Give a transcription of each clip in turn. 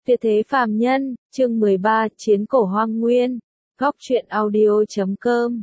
Tuyệt thế phàm nhân, chương 13, Chiến cổ hoang nguyên. Góc truyện audio.com.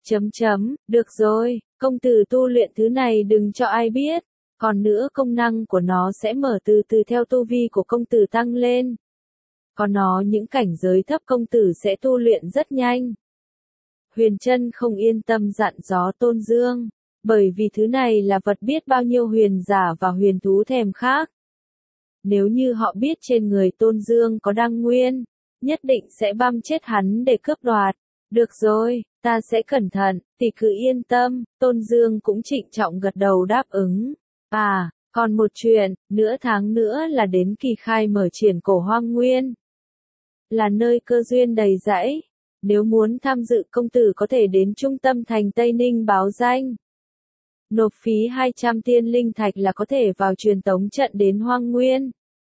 Được rồi, công tử tu luyện thứ này đừng cho ai biết. Còn nữa công năng của nó sẽ mở từ từ theo tu vi của công tử tăng lên. Còn nó những cảnh giới thấp công tử sẽ tu luyện rất nhanh. Huyền Trân không yên tâm dặn dò Tôn Dương, bởi vì thứ này là vật biết bao nhiêu huyền giả và huyền thú thèm khát. Nếu như họ biết trên người Tôn Dương có đăng nguyên, nhất định sẽ băm chết hắn để cướp đoạt. Được rồi, ta sẽ cẩn thận, tỷ cứ yên tâm, Tôn Dương cũng trịnh trọng gật đầu đáp ứng. À, còn một chuyện, nửa tháng nữa là đến kỳ khai mở triển cổ hoang nguyên. Là nơi cơ duyên đầy rẫy. Nếu muốn tham dự công tử có thể đến trung tâm thành Tây Ninh báo danh. Nộp phí 200 tiên linh thạch là có thể vào truyền tống trận đến hoang nguyên.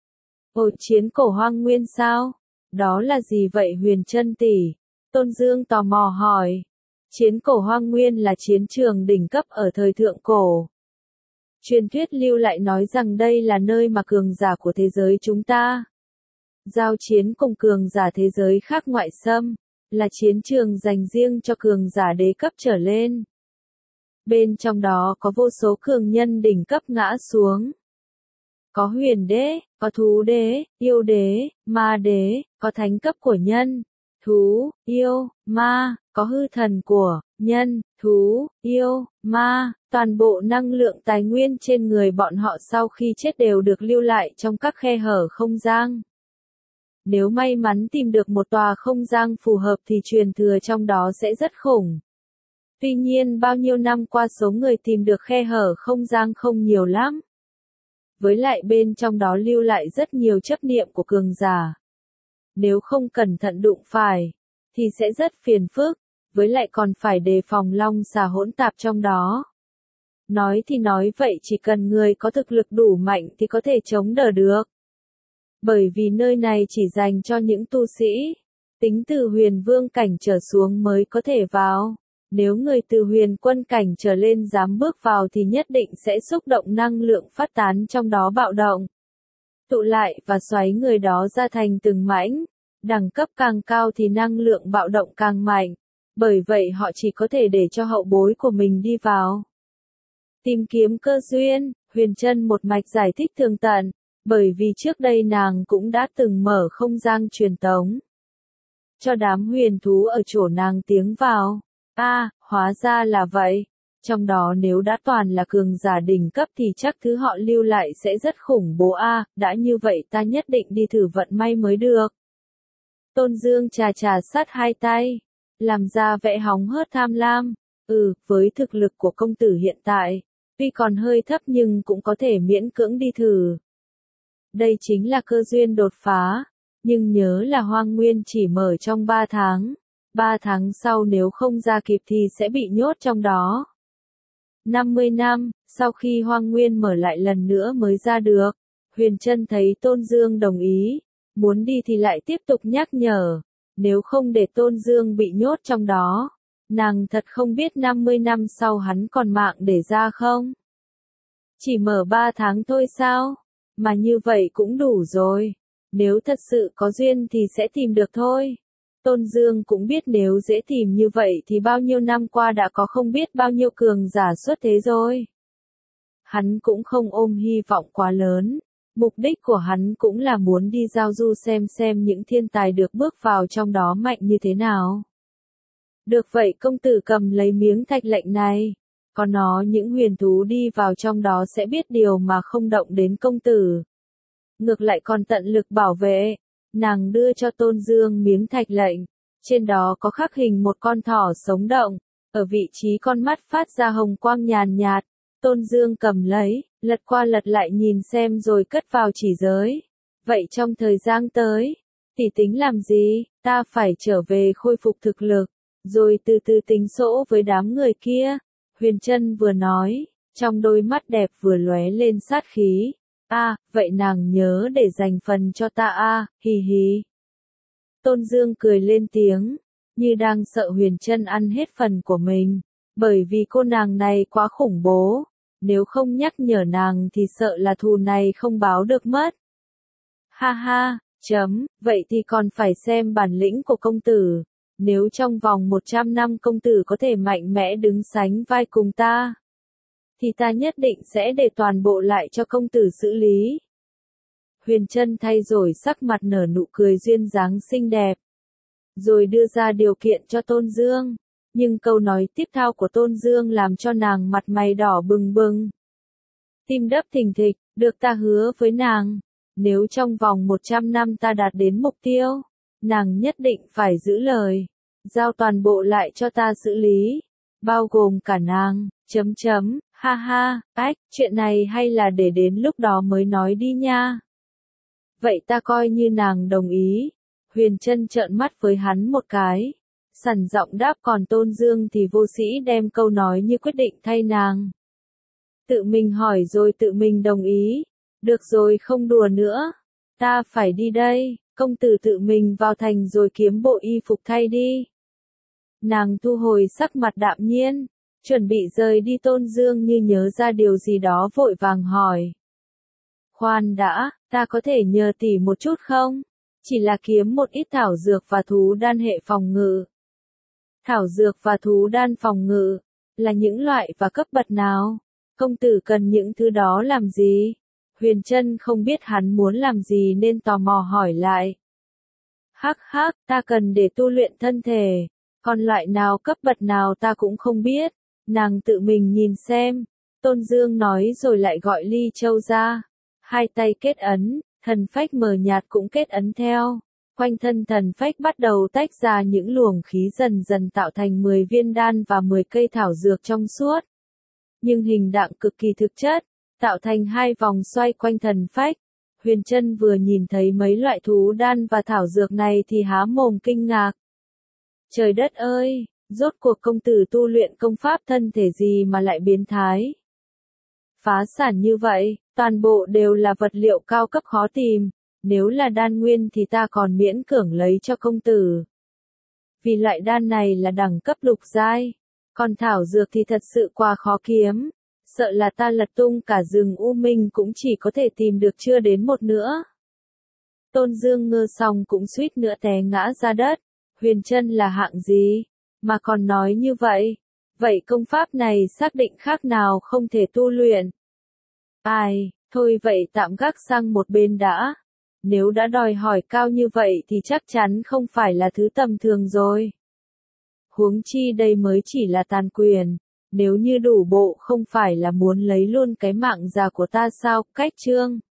Ồ, chiến cổ hoang nguyên sao? Đó là gì vậy Huyền Trân tỷ? Tôn Dương tò mò hỏi. Chiến cổ hoang nguyên là chiến trường đỉnh cấp ở thời thượng cổ. Truyền thuyết lưu lại nói rằng đây là nơi mà cường giả của thế giới chúng ta giao chiến cùng cường giả thế giới khác ngoại xâm, là chiến trường dành riêng cho cường giả đế cấp trở lên. Bên trong đó có vô số cường nhân đỉnh cấp ngã xuống. Có huyền đế, có thú đế, yêu đế, ma đế, có thánh cấp của nhân, thú, yêu, ma, có hư thần của nhân, thú, yêu, ma, toàn bộ năng lượng tài nguyên trên người bọn họ sau khi chết đều được lưu lại trong các khe hở không gian. Nếu may mắn tìm được một tòa không gian phù hợp thì truyền thừa trong đó sẽ rất khủng. Tuy nhiên bao nhiêu năm qua số người tìm được khe hở không gian không nhiều lắm. Với lại bên trong đó lưu lại rất nhiều chấp niệm của cường giả. Nếu không cẩn thận đụng phải, thì sẽ rất phiền phức, với lại còn phải đề phòng long xà hỗn tạp trong đó. Nói thì nói vậy chỉ cần người có thực lực đủ mạnh thì có thể chống đỡ được. Bởi vì nơi này chỉ dành cho những tu sĩ, tính từ huyền vương cảnh trở xuống mới có thể vào. Nếu người từ huyền quân cảnh trở lên dám bước vào thì nhất định sẽ xúc động năng lượng phát tán trong đó bạo động. Tụ lại và xoáy người đó ra thành từng mảnh. Đẳng cấp càng cao thì năng lượng bạo động càng mạnh. Bởi vậy họ chỉ có thể để cho hậu bối của mình đi vào. Tìm kiếm cơ duyên, Huyền Trân một mạch giải thích tường tận. Bởi vì trước đây nàng cũng đã từng mở không gian truyền tống cho đám huyền thú ở chỗ nàng tiến vào. Hóa ra là vậy. Trong đó nếu đã toàn là cường giả đỉnh cấp thì chắc thứ họ lưu lại sẽ rất khủng bố đã như vậy ta nhất định đi thử vận may mới được. Tôn Dương chà sát hai tay, làm ra vẻ hóng hớt tham lam. Với thực lực của công tử hiện tại, tuy còn hơi thấp nhưng cũng có thể miễn cưỡng đi thử. Đây chính là cơ duyên đột phá, nhưng nhớ là hoang nguyên chỉ mở trong 3 tháng. 3 tháng sau nếu không ra kịp thì sẽ bị nhốt trong đó. 50 năm, sau khi hoang nguyên mở lại lần nữa mới ra được. Huyền Trân thấy Tôn Dương đồng ý, muốn đi thì lại tiếp tục nhắc nhở. Nếu không để Tôn Dương bị nhốt trong đó, nàng thật không biết 50 năm sau hắn còn mạng để ra không. Chỉ mở 3 tháng thôi sao? Mà như vậy cũng đủ rồi. Nếu thật sự có duyên thì sẽ tìm được thôi. Tôn Dương cũng biết nếu dễ tìm như vậy thì bao nhiêu năm qua đã có không biết bao nhiêu cường giả xuất thế rồi. Hắn cũng không ôm hy vọng quá lớn. Mục đích của hắn cũng là muốn đi giao du xem những thiên tài được bước vào trong đó mạnh như thế nào. Được vậy công tử cầm lấy miếng thạch lệnh này. Còn nó những huyền thú đi vào trong đó sẽ biết điều mà không động đến công tử. Ngược lại còn tận lực bảo vệ. Nàng đưa cho Tôn Dương miếng thạch lệnh. Trên đó có khắc hình một con thỏ sống động. Ở vị trí con mắt phát ra hồng quang nhàn nhạt. Tôn Dương cầm lấy, lật qua lật lại nhìn xem rồi cất vào chỉ giới. Vậy trong thời gian tới, tỷ tính làm gì? Ta phải trở về khôi phục thực lực. Rồi từ từ tính sổ với đám người kia. Huyền Trân vừa nói, trong đôi mắt đẹp vừa lóe lên sát khí. Vậy nàng nhớ để dành phần cho ta hì hì. Tôn Dương cười lên tiếng, như đang sợ Huyền Trân ăn hết phần của mình, bởi vì cô nàng này quá khủng bố, nếu không nhắc nhở nàng thì sợ là thù này không báo được mất. Ha ha, Vậy thì còn phải xem bản lĩnh của công tử. Nếu trong vòng 100 năm công tử có thể mạnh mẽ đứng sánh vai cùng ta, thì ta nhất định sẽ để toàn bộ lại cho công tử xử lý. Huyền Trân thay rồi sắc mặt nở nụ cười duyên dáng xinh đẹp, rồi đưa ra điều kiện cho Tôn Dương. Nhưng câu nói tiếp theo của Tôn Dương làm cho nàng mặt mày đỏ bừng bừng. Tim đập thình thịch, được ta hứa với nàng, nếu trong vòng 100 năm ta đạt đến mục tiêu, nàng nhất định phải giữ lời, giao toàn bộ lại cho ta xử lý, bao gồm cả nàng, ha ha, chuyện này hay là để đến lúc đó mới nói đi nha. Vậy ta coi như nàng đồng ý. Huyền Trân trợn mắt với hắn một cái, sẵn giọng đáp, còn Tôn Dương thì vô sĩ đem câu nói như quyết định thay nàng. Tự mình hỏi rồi tự mình đồng ý. Được rồi, không đùa nữa. Ta phải đi đây, công tử tự mình vào thành rồi kiếm bộ y phục thay đi. Nàng thu hồi sắc mặt đạm nhiên, chuẩn bị rời đi. Tôn Dương như nhớ ra điều gì đó vội vàng hỏi. Khoan đã, ta có thể nhờ tỷ một chút không? Chỉ là kiếm một ít thảo dược và thú đan hệ phòng ngự. Thảo dược và thú đan phòng ngự, là những loại và cấp bậc nào? Công tử cần những thứ đó làm gì? Huyền Trân không biết hắn muốn làm gì nên tò mò hỏi lại. Hắc, ta cần để tu luyện thân thể, còn loại nào cấp bậc nào ta cũng không biết, nàng tự mình nhìn xem. Tôn Dương nói rồi lại gọi Ly Châu ra, hai tay kết ấn, thần phách mờ nhạt cũng kết ấn theo. Quanh thân thần phách bắt đầu tách ra những luồng khí dần dần tạo thành 10 viên đan và 10 cây thảo dược trong suốt. Nhưng hình dạng cực kỳ thực chất, tạo thành hai vòng xoay quanh thần phách. Huyền Trân vừa nhìn thấy mấy loại thú đan và thảo dược này thì há mồm kinh ngạc. Trời đất ơi, rốt cuộc công tử tu luyện công pháp thân thể gì mà lại biến thái? Phá sản như vậy, toàn bộ đều là vật liệu cao cấp khó tìm. Nếu là đan nguyên thì ta còn miễn cưỡng lấy cho công tử. Vì loại đan này là đẳng cấp lục giai, còn thảo dược thì thật sự quá khó kiếm, sợ là ta lật tung cả rừng U Minh cũng chỉ có thể tìm được chưa đến một nữa. Tôn Dương ngơ xong cũng suýt nữa té ngã ra đất. Huyền Trân là hạng gì mà còn nói như vậy? Vậy công pháp này xác định khác nào không thể tu luyện? Thôi vậy tạm gác sang một bên đã. Nếu đã đòi hỏi cao như vậy thì chắc chắn không phải là thứ tầm thường rồi. Huống chi đây mới chỉ là tàn quyền, nếu như đủ bộ không phải là muốn lấy luôn cái mạng già của ta sao? Cách chương